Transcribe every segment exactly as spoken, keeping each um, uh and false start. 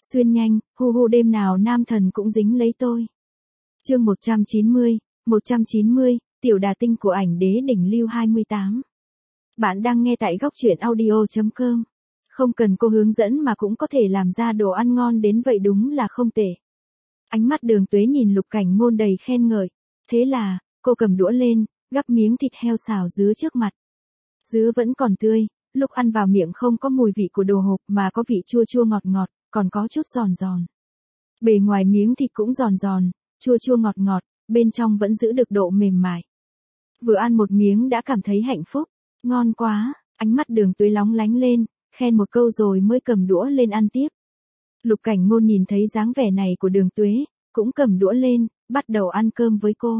Xuyên nhanh, hu hu đêm nào nam thần cũng dính lấy tôi. Chương một trăm chín mươi, một trăm chín mươi, tiểu đà tinh của ảnh đế đỉnh lưu hai mươi tám. Bạn đang nghe tại góc truyện audio chấm com. Không cần cô hướng dẫn mà cũng có thể làm ra đồ ăn ngon đến vậy đúng là không tệ. Ánh mắt Đường Tuế nhìn Lục Cảnh Ngôn đầy khen ngợi. Thế là, cô cầm đũa lên, gắp miếng thịt heo xào dứa trước mặt. Dứa vẫn còn tươi, lúc ăn vào miệng không có mùi vị của đồ hộp mà có vị chua chua ngọt ngọt, còn có chút giòn giòn. Bề ngoài miếng thịt cũng giòn giòn, chua chua ngọt ngọt, bên trong vẫn giữ được độ mềm mại. Vừa ăn một miếng đã cảm thấy hạnh phúc, ngon quá, ánh mắt Đường Tuế lóng lánh lên, khen một câu rồi mới cầm đũa lên ăn tiếp. Lục Cảnh Ngôn nhìn thấy dáng vẻ này của Đường Tuế, cũng cầm đũa lên, bắt đầu ăn cơm với cô.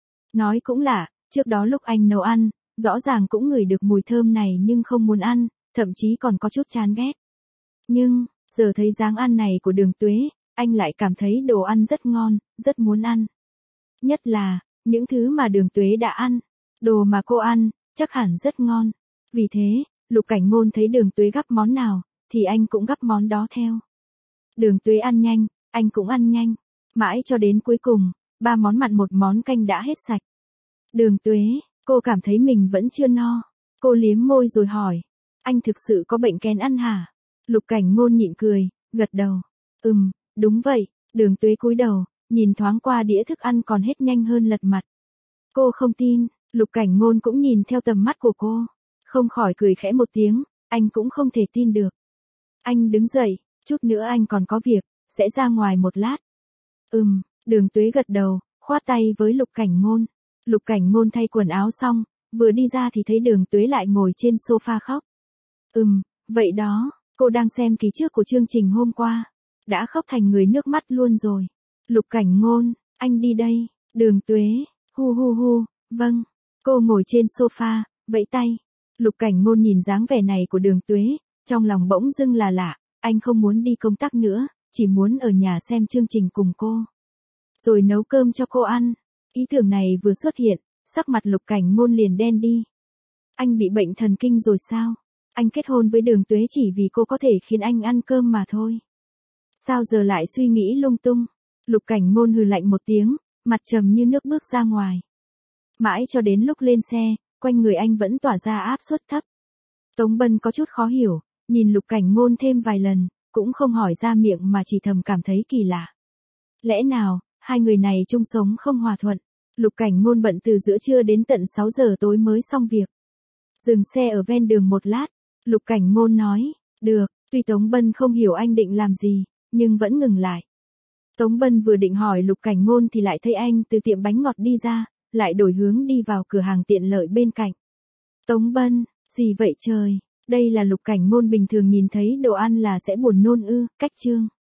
Nói cũng lạ, trước đó lúc anh nấu ăn, rõ ràng cũng ngửi được mùi thơm này nhưng không muốn ăn, thậm chí còn có chút chán ghét. Nhưng, giờ thấy dáng ăn này của Đường Tuế, anh lại cảm thấy đồ ăn rất ngon, rất muốn ăn. Nhất là, những thứ mà Đường Tuế đã ăn, đồ mà cô ăn, chắc hẳn rất ngon. Vì thế, Lục Cảnh Ngôn thấy Đường Tuế gắp món nào, thì anh cũng gắp món đó theo. Đường Tuế ăn nhanh, anh cũng ăn nhanh. Mãi cho đến cuối cùng, ba món mặn một món canh đã hết sạch. Đường Tuế, cô cảm thấy mình vẫn chưa no. Cô liếm môi rồi hỏi, anh thực sự có bệnh kén ăn hả? Lục Cảnh Ngôn nhịn cười, gật đầu. Ừm, đúng vậy. Đường Tuế cúi đầu, nhìn thoáng qua đĩa thức ăn còn hết nhanh hơn lật mặt. Cô không tin, Lục Cảnh Ngôn cũng nhìn theo tầm mắt của cô. Không khỏi cười khẽ một tiếng, anh cũng không thể tin được. Anh đứng dậy, chút nữa anh còn có việc, sẽ ra ngoài một lát. Ừm, Đường Tuế gật đầu, khoát tay với Lục Cảnh Ngôn. Lục Cảnh Ngôn thay quần áo xong, vừa đi ra thì thấy Đường Tuế lại ngồi trên sofa khóc. Ừm, vậy đó, cô đang xem ký trước của chương trình hôm qua. Đã khóc thành người nước mắt luôn rồi. Lục Cảnh Ngôn, anh đi đây. Đường Tuế, hu hu hu, vâng. Cô ngồi trên sofa, vẫy tay. Lục Cảnh Ngôn nhìn dáng vẻ này của Đường Tuế, trong lòng bỗng dưng là lạ, anh không muốn đi công tác nữa, chỉ muốn ở nhà xem chương trình cùng cô. Rồi nấu cơm cho cô ăn. Ý tưởng này vừa xuất hiện, sắc mặt Lục Cảnh Ngôn liền đen đi. Anh bị bệnh thần kinh rồi sao? Anh kết hôn với Đường Tuế chỉ vì cô có thể khiến anh ăn cơm mà thôi. Sao giờ lại suy nghĩ lung tung? Lục Cảnh Ngôn hừ lạnh một tiếng, mặt trầm như nước bước ra ngoài. Mãi cho đến lúc lên xe, quanh người anh vẫn tỏa ra áp suất thấp. Tống Bân có chút khó hiểu, nhìn Lục Cảnh Ngôn thêm vài lần, cũng không hỏi ra miệng mà chỉ thầm cảm thấy kỳ lạ. Lẽ nào, hai người này chung sống không hòa thuận? Lục Cảnh Ngôn bận từ giữa trưa đến tận sáu giờ tối mới xong việc. Dừng xe ở ven đường một lát, Lục Cảnh Ngôn nói, được, tuy Tống Bân không hiểu anh định làm gì, nhưng vẫn ngừng lại. Tống Bân vừa định hỏi Lục Cảnh Ngôn thì lại thấy anh từ tiệm bánh ngọt đi ra, lại đổi hướng đi vào cửa hàng tiện lợi bên cạnh. Tống Bân, gì vậy trời, đây là Lục Cảnh Ngôn bình thường nhìn thấy đồ ăn là sẽ buồn nôn ư, cách chương.